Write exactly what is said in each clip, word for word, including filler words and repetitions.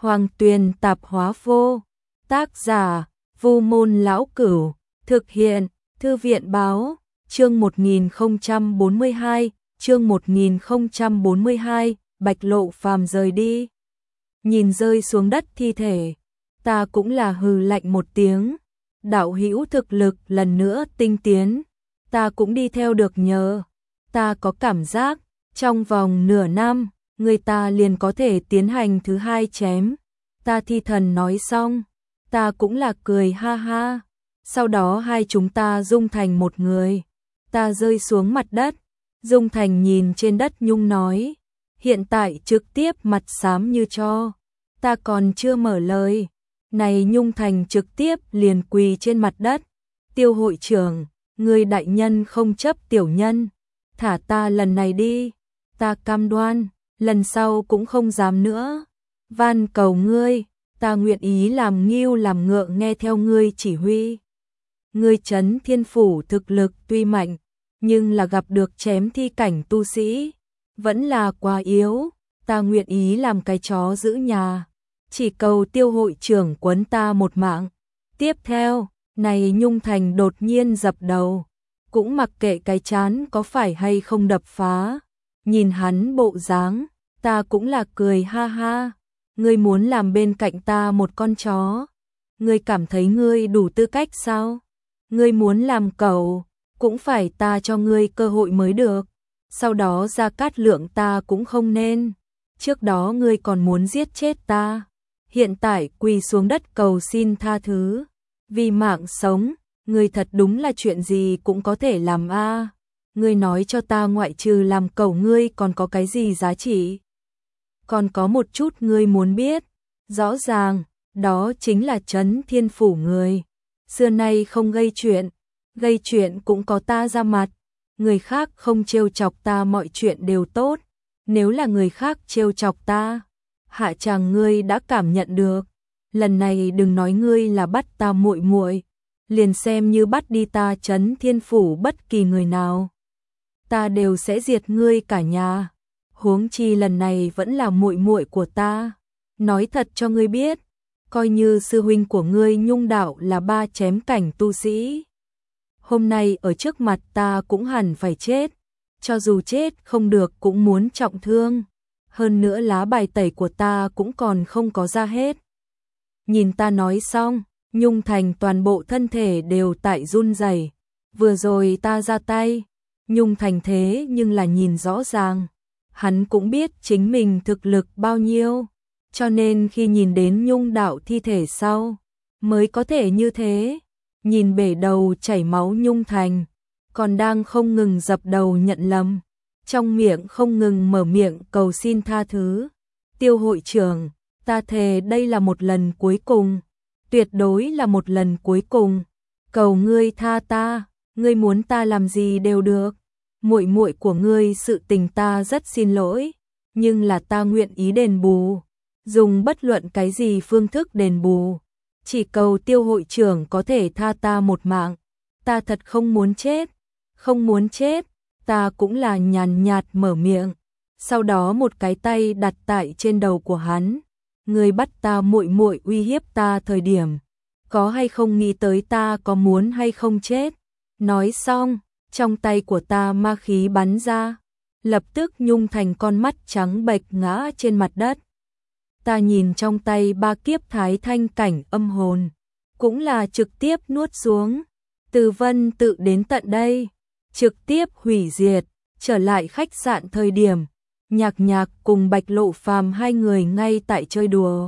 Hoàng Tuyền Tạp Hóa Vô. Tác giả: Vu Môn Lão Cửu. Thực hiện: Thư viện Báo. Chương một nghìn không trăm bốn mươi hai, chương một nghìn không trăm bốn mươi hai, Bạch Lộ Phàm rời đi. Nhìn rơi xuống đất thi thể, ta cũng là hừ lạnh một tiếng. Đạo hữu thực lực lần nữa tinh tiến, ta cũng đi theo được nhờ. Ta có cảm giác, trong vòng nửa năm, người ta liền có thể tiến hành thứ hai chém. Ta thi thần nói xong, ta cũng là cười ha ha. Sau đó hai chúng ta dung thành một người. Ta rơi xuống mặt đất, dung thành nhìn trên đất nhung nói. Hiện tại trực tiếp mặt xám như tro. Ta còn chưa mở lời. Này nhung thành trực tiếp liền quỳ trên mặt đất. Tiêu hội trưởng, người đại nhân không chấp tiểu nhân. Thả ta lần này đi. Ta cam đoan, lần sau cũng không dám nữa. Van cầu ngươi, ta nguyện ý làm nghiêu làm ngựa nghe theo ngươi chỉ huy. Ngươi Trấn Thiên Phủ thực lực tuy mạnh, nhưng là gặp được chém thi cảnh tu sĩ, vẫn là quá yếu. Ta nguyện ý làm cái chó giữ nhà, chỉ cầu tiêu hội trưởng quấn ta một mạng. Tiếp theo, này nhung thành đột nhiên dập đầu, cũng mặc kệ cái chán có phải hay không đập phá. Nhìn hắn bộ dáng, ta cũng là cười ha ha. Ngươi muốn làm bên cạnh ta một con chó, ngươi cảm thấy ngươi đủ tư cách sao? Ngươi muốn làm cẩu, cũng phải ta cho ngươi cơ hội mới được. Sau đó Gia Cát Lượng ta cũng không nên. Trước đó ngươi còn muốn giết chết ta, hiện tại quỳ xuống đất cầu xin tha thứ. Vì mạng sống, ngươi thật đúng là chuyện gì cũng có thể làm a. À. Ngươi nói cho ta ngoại trừ làm cẩu ngươi còn có cái gì giá trị? Còn có một chút ngươi muốn biết, rõ ràng, đó chính là Trấn Thiên Phủ người. Xưa nay không gây chuyện, gây chuyện cũng có ta ra mặt. Người khác không trêu chọc ta mọi chuyện đều tốt. Nếu là người khác trêu chọc ta, hạ chàng ngươi đã cảm nhận được. Lần này đừng nói ngươi là bắt ta muội muội, liền xem như bắt đi ta Trấn Thiên Phủ bất kỳ người nào, ta đều sẽ diệt ngươi cả nhà. Huống chi lần này vẫn là muội muội của ta. Nói thật cho ngươi biết, coi như sư huynh của ngươi Nhung đạo là ba chém cảnh tu sĩ, hôm nay ở trước mặt ta cũng hẳn phải chết. Cho dù chết không được cũng muốn trọng thương. Hơn nữa lá bài tẩy của ta cũng còn không có ra hết. Nhìn ta nói xong, Nhung thành toàn bộ thân thể đều tại run rẩy. Vừa rồi ta ra tay, Nhung thành thế nhưng là nhìn rõ ràng. Hắn cũng biết chính mình thực lực bao nhiêu, cho nên khi nhìn đến Nhung đạo thi thể sau, mới có thể như thế. Nhìn bể đầu chảy máu Nhung thành, còn đang không ngừng dập đầu nhận lầm, trong miệng không ngừng mở miệng cầu xin tha thứ. Tiêu hội trưởng, ta thề đây là một lần cuối cùng, tuyệt đối là một lần cuối cùng. Cầu ngươi tha ta, ngươi muốn ta làm gì đều được. Muội muội của ngươi sự tình ta rất xin lỗi, nhưng là ta nguyện ý đền bù, dùng bất luận cái gì phương thức đền bù. Chỉ cầu tiêu hội trưởng có thể tha ta một mạng. Ta thật không muốn chết, không muốn chết. Ta cũng là nhàn nhạt mở miệng, sau đó một cái tay đặt tại trên đầu của hắn. Ngươi bắt ta muội muội uy hiếp ta thời điểm, có hay không nghĩ tới ta có muốn hay không chết? Nói xong, trong tay của ta ma khí bắn ra, lập tức Nhung thành con mắt trắng bệch ngã trên mặt đất. Ta nhìn trong tay ba kiếp thái thanh cảnh âm hồn, cũng là trực tiếp nuốt xuống. Từ Vân tự đến tận đây, trực tiếp hủy diệt. Trở lại khách sạn thời điểm, Nhạc Nhạc cùng Bạch Lộ Phàm hai người ngay tại chơi đùa.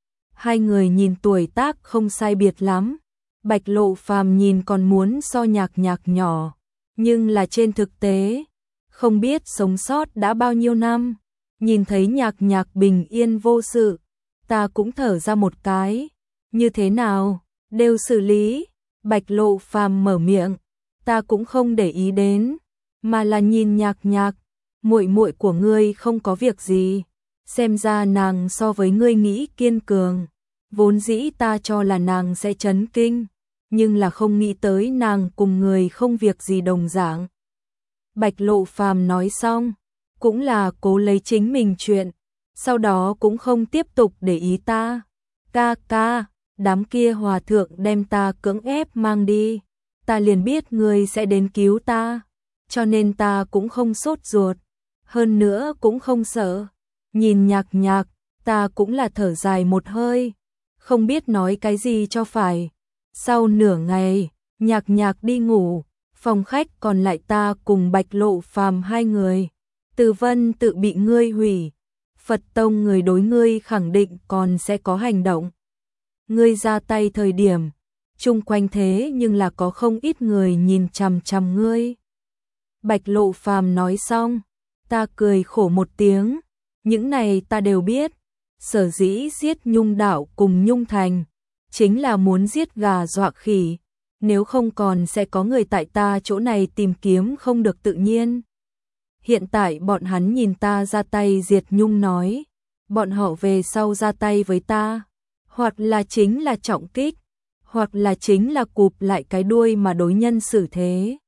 Hai người nhìn tuổi tác không sai biệt lắm, Bạch Lộ Phàm nhìn còn muốn so Nhạc Nhạc nhỏ, nhưng là trên thực tế, không biết sống sót đã bao nhiêu năm. Nhìn thấy Nhạc Nhạc bình yên vô sự, ta cũng thở ra một cái. Như thế nào, đều xử lý. Bạch Lộ Phàm mở miệng, ta cũng không để ý đến, mà là nhìn Nhạc Nhạc. Muội muội của ngươi không có việc gì, xem ra nàng so với ngươi nghĩ kiên cường. Vốn dĩ ta cho là nàng sẽ chấn kinh, nhưng là không nghĩ tới nàng cùng người không việc gì đồng dạng. Bạch Lộ Phàm nói xong, cũng là cố lấy chính mình chuyện, sau đó cũng không tiếp tục để ý ta. Ca ca, đám kia hòa thượng đem ta cưỡng ép mang đi, ta liền biết ngươi sẽ đến cứu ta, cho nên ta cũng không sốt ruột, hơn nữa cũng không sợ. Nhìn Nhạc Nhạc, ta cũng là thở dài một hơi, không biết nói cái gì cho phải. Sau nửa ngày, Nhạc Nhạc đi ngủ, phòng khách còn lại ta cùng Bạch Lộ Phàm hai người. Từ Vân tự bị ngươi hủy, Phật tông người đối ngươi khẳng định còn sẽ có hành động. Ngươi ra tay thời điểm, chung quanh thế nhưng là có không ít người nhìn chằm chằm ngươi. Bạch Lộ Phàm nói xong, ta cười khổ một tiếng, những này ta đều biết, sở dĩ giết Nhung Đạo cùng Nhung Thành, chính là muốn giết gà dọa khỉ, nếu không còn sẽ có người tại ta chỗ này tìm kiếm không được tự nhiên. Hiện tại bọn hắn nhìn ta ra tay diệt Nhung nói, bọn họ về sau ra tay với ta, hoặc là chính là trọng kích, hoặc là chính là cụp lại cái đuôi mà đối nhân xử thế.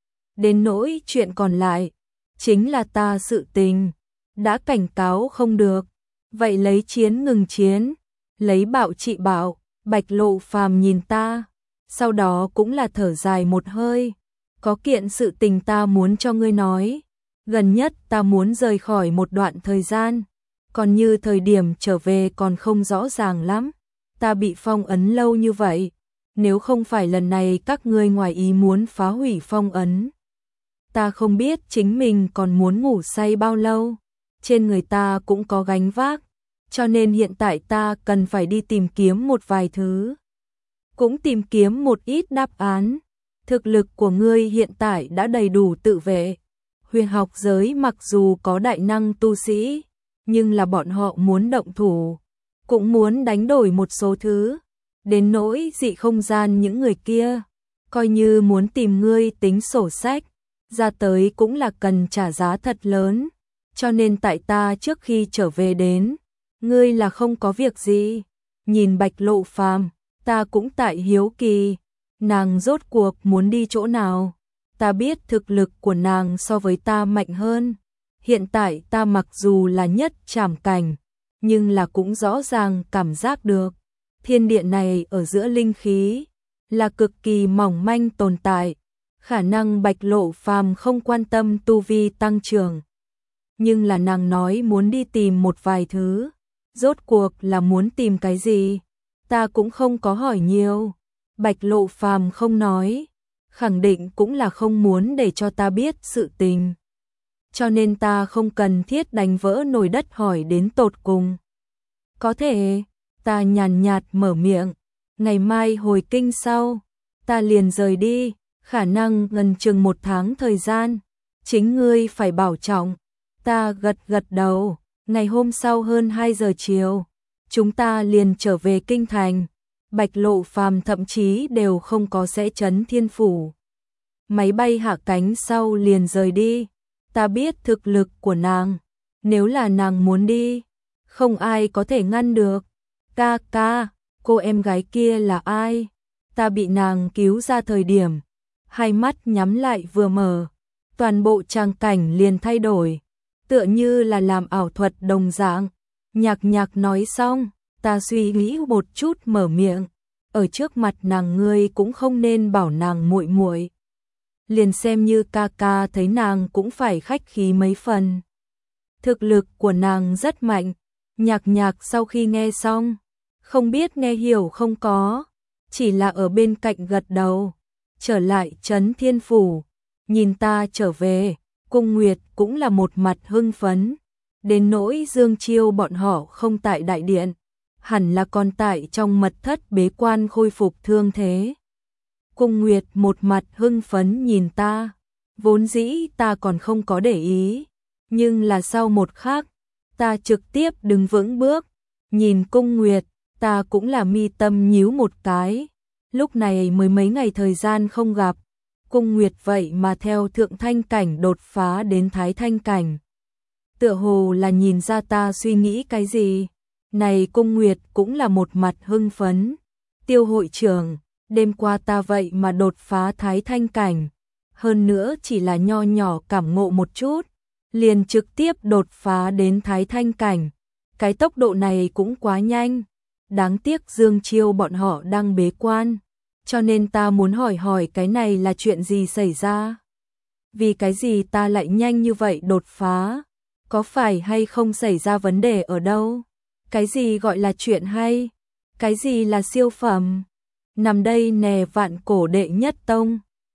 Đến nỗi chuyện còn lại, chính là ta sự tình, đã cảnh cáo không được, vậy lấy chiến ngừng chiến, lấy bạo trị bạo. Bạch Lộ Phàm nhìn ta, sau đó cũng là thở dài một hơi, có kiện sự tình ta muốn cho ngươi nói, gần nhất ta muốn rời khỏi một đoạn thời gian, còn như thời điểm trở về còn không rõ ràng lắm, ta bị phong ấn lâu như vậy, nếu không phải lần này các ngươi ngoài ý muốn phá hủy phong ấn, ta không biết chính mình còn muốn ngủ say bao lâu, trên người ta cũng có gánh vác, cho nên hiện tại ta cần phải đi tìm kiếm một vài thứ, cũng tìm kiếm một ít đáp án. Thực lực của ngươi hiện tại đã đầy đủ tự vệ. Huyền học giới mặc dù có đại năng tu sĩ, nhưng là bọn họ muốn động thủ, cũng muốn đánh đổi một số thứ. Đến nỗi dị không gian những người kia, coi như muốn tìm ngươi tính sổ sách, ra tới cũng là cần trả giá thật lớn. Cho nên tại ta trước khi trở về đến, ngươi là không có việc gì. Nhìn Bạch Lộ Phàm, ta cũng tại hiếu kỳ, nàng rốt cuộc muốn đi chỗ nào. Ta biết thực lực của nàng so với ta mạnh hơn. Hiện tại ta mặc dù là nhất trảm cảnh, nhưng là cũng rõ ràng cảm giác được. Thiên địa này ở giữa linh khí, là cực kỳ mỏng manh tồn tại. Khả năng Bạch Lộ Phàm không quan tâm tu vi tăng trưởng. Nhưng là nàng nói muốn đi tìm một vài thứ. Rốt cuộc là muốn tìm cái gì? Ta cũng không có hỏi nhiều. Bạch Lộ Phàm không nói, khẳng định cũng là không muốn để cho ta biết sự tình. Cho nên ta không cần thiết đánh vỡ nồi đất hỏi đến tột cùng. Có thể, ta nhàn nhạt mở miệng, ngày mai hồi kinh sau, ta liền rời đi, khả năng gần chừng một tháng thời gian, chính ngươi phải bảo trọng. Ta gật gật đầu, ngày hôm sau hơn hai giờ chiều, chúng ta liền trở về kinh thành. Bạch Lộ Phàm thậm chí đều không có sẽ chấn thiên phủ. Máy bay hạ cánh sau liền rời đi. Ta biết thực lực của nàng, nếu là nàng muốn đi, không ai có thể ngăn được. Ca ca, cô em gái kia là ai? Ta bị nàng cứu ra thời điểm, hai mắt nhắm lại vừa mở, toàn bộ tràng cảnh liền thay đổi, tựa như là làm ảo thuật đồng dạng. Nhạc Nhạc nói xong, ta suy nghĩ một chút mở miệng, ở trước mặt nàng ngươi cũng không nên bảo nàng muội muội. Liền xem như ca ca thấy nàng cũng phải khách khí mấy phần. Thực lực của nàng rất mạnh. Nhạc Nhạc sau khi nghe xong, không biết nghe hiểu không có, chỉ là ở bên cạnh gật đầu. Trở lại Trấn Thiên Phủ, nhìn ta trở về, Cung Nguyệt cũng là một mặt hưng phấn. Đến nỗi Dương Chiêu bọn họ không tại đại điện, hẳn là còn tại trong mật thất bế quan khôi phục thương thế. Cung Nguyệt một mặt hưng phấn nhìn ta, vốn dĩ ta còn không có để ý, nhưng là sau một khắc, ta trực tiếp đứng vững bước, nhìn Cung Nguyệt, ta cũng là mi tâm nhíu một cái, lúc này mới mấy ngày thời gian không gặp, Cung Nguyệt vậy mà theo thượng thanh cảnh đột phá đến thái thanh cảnh. Tựa hồ là nhìn ra ta suy nghĩ cái gì, này Cung Nguyệt cũng là một mặt hưng phấn, Tiêu hội trưởng, đêm qua ta vậy mà đột phá thái thanh cảnh, hơn nữa chỉ là nho nhỏ cảm ngộ một chút, liền trực tiếp đột phá đến thái thanh cảnh, cái tốc độ này cũng quá nhanh. Đáng tiếc Dương Chiêu bọn họ đang bế quan, cho nên ta muốn hỏi hỏi cái này là chuyện gì xảy ra? Vì cái gì ta lại nhanh như vậy đột phá? Có phải hay không xảy ra vấn đề ở đâu? Cái gì gọi là chuyện hay? Cái gì là siêu phẩm? Nằm đây nè vạn cổ đệ nhất tông.